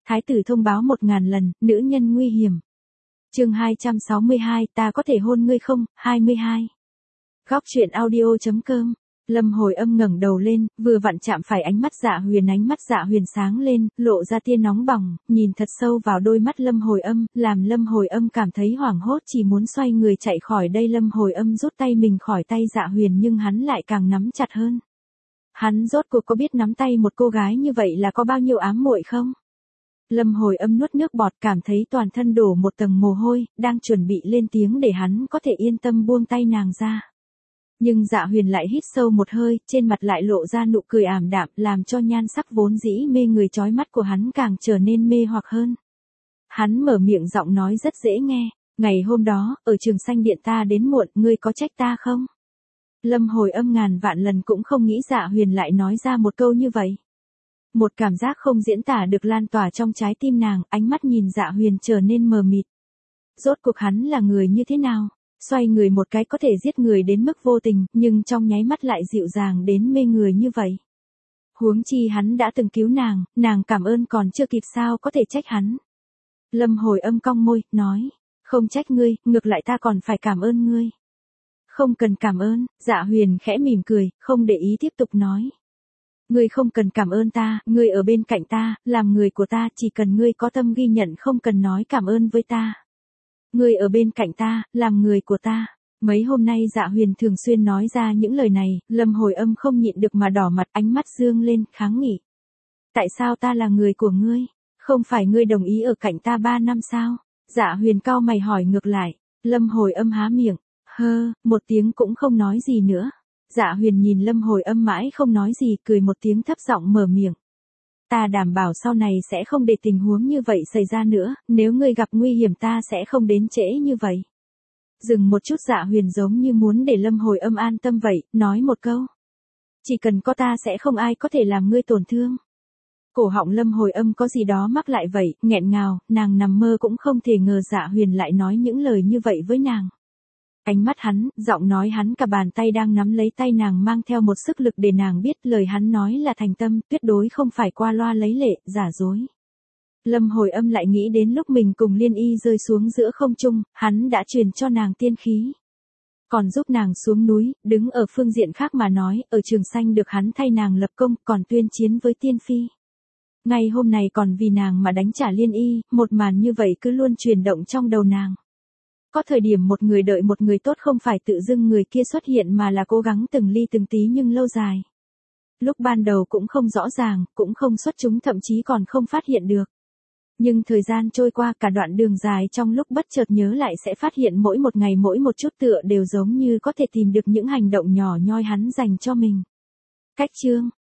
Thái tử thông báo 1000 lần, nữ nhân nguy hiểm. Chương 262, ta có thể hôn ngươi không? 22. Góc truyện audio.com. Lâm Hồi Âm ngẩng đầu lên, vừa vặn chạm phải ánh mắt Dạ Huyền sáng lên, lộ ra tia nóng bỏng, nhìn thật sâu vào đôi mắt Lâm Hồi Âm, làm Lâm Hồi Âm cảm thấy hoảng hốt chỉ muốn xoay người chạy khỏi đây. Lâm Hồi Âm rút tay mình khỏi tay Dạ Huyền nhưng hắn lại càng nắm chặt hơn. Hắn rốt cuộc có biết nắm tay một cô gái như vậy là có bao nhiêu ám muội không? Lâm Hồi Âm nuốt nước bọt, cảm thấy toàn thân đổ một tầng mồ hôi, đang chuẩn bị lên tiếng để hắn có thể yên tâm buông tay nàng ra. Nhưng Dạ Huyền lại hít sâu một hơi, trên mặt lại lộ ra nụ cười ảm đạm, làm cho nhan sắc vốn dĩ mê người chói mắt của hắn càng trở nên mê hoặc hơn. Hắn mở miệng giọng nói rất dễ nghe, ngày hôm đó, ở Trường Sanh Điện ta đến muộn, ngươi có trách ta không? Lâm Hồi Âm ngàn vạn lần cũng không nghĩ Dạ Huyền lại nói ra một câu như vậy. Một cảm giác không diễn tả được lan tỏa trong trái tim nàng, ánh mắt nhìn Dạ Huyền trở nên mờ mịt. Rốt cuộc hắn là người như thế nào? Xoay người một cái có thể giết người đến mức vô tình, nhưng trong nháy mắt lại dịu dàng đến mê người như vậy. Huống chi hắn đã từng cứu nàng cảm ơn còn chưa kịp sao có thể trách hắn. Lâm Hồi Âm cong môi, nói, không trách ngươi, ngược lại ta còn phải cảm ơn ngươi. Không cần cảm ơn, Dạ Huyền khẽ mỉm cười, không để ý tiếp tục nói. Ngươi không cần cảm ơn ta, ngươi ở bên cạnh ta, làm người của ta, chỉ cần ngươi có tâm ghi nhận không cần nói cảm ơn với ta. Ngươi ở bên cạnh ta, làm người của ta. Mấy hôm nay Dạ Huyền thường xuyên nói ra những lời này, Lâm Hồi Âm không nhịn được mà đỏ mặt, ánh mắt dương lên, kháng nghị. Tại sao ta là người của ngươi? Không phải ngươi đồng ý ở cạnh ta 3 năm sao? Dạ Huyền cau mày hỏi ngược lại. Lâm Hồi Âm há miệng, một tiếng cũng không nói gì nữa. Dạ Huyền nhìn Lâm Hồi Âm mãi không nói gì, cười một tiếng thấp giọng mở miệng. Ta đảm bảo sau này sẽ không để tình huống như vậy xảy ra nữa, nếu ngươi gặp nguy hiểm ta sẽ không đến trễ như vậy. Dừng một chút, Dạ Huyền giống như muốn để Lâm Hồi Âm an tâm vậy, nói một câu. Chỉ cần có ta sẽ không ai có thể làm ngươi tổn thương. Cổ họng Lâm Hồi Âm có gì đó mắc lại vậy, nghẹn ngào, nàng nằm mơ cũng không thể ngờ Dạ Huyền lại nói những lời như vậy với nàng. Ánh mắt hắn, giọng nói hắn, cả bàn tay đang nắm lấy tay nàng mang theo một sức lực để nàng biết lời hắn nói là thành tâm, tuyệt đối không phải qua loa lấy lệ, giả dối. Lâm Hồi Âm lại nghĩ đến lúc mình cùng Liên Y rơi xuống giữa không trung, hắn đã truyền cho nàng tiên khí. Còn giúp nàng xuống núi, đứng ở phương diện khác mà nói, ở Trường Sanh được hắn thay nàng lập công, còn tuyên chiến với tiên phi. Ngày hôm nay còn vì nàng mà đánh trả Liên Y, một màn như vậy cứ luôn chuyển động trong đầu nàng. Có thời điểm một người đợi một người tốt không phải tự dưng người kia xuất hiện mà là cố gắng từng ly từng tí nhưng lâu dài. Lúc ban đầu cũng không rõ ràng, cũng không xuất chúng, thậm chí còn không phát hiện được. Nhưng thời gian trôi qua, cả đoạn đường dài, trong lúc bất chợt nhớ lại sẽ phát hiện mỗi một ngày mỗi một chút tựa đều giống như có thể tìm được những hành động nhỏ nhoi hắn dành cho mình. Cách chương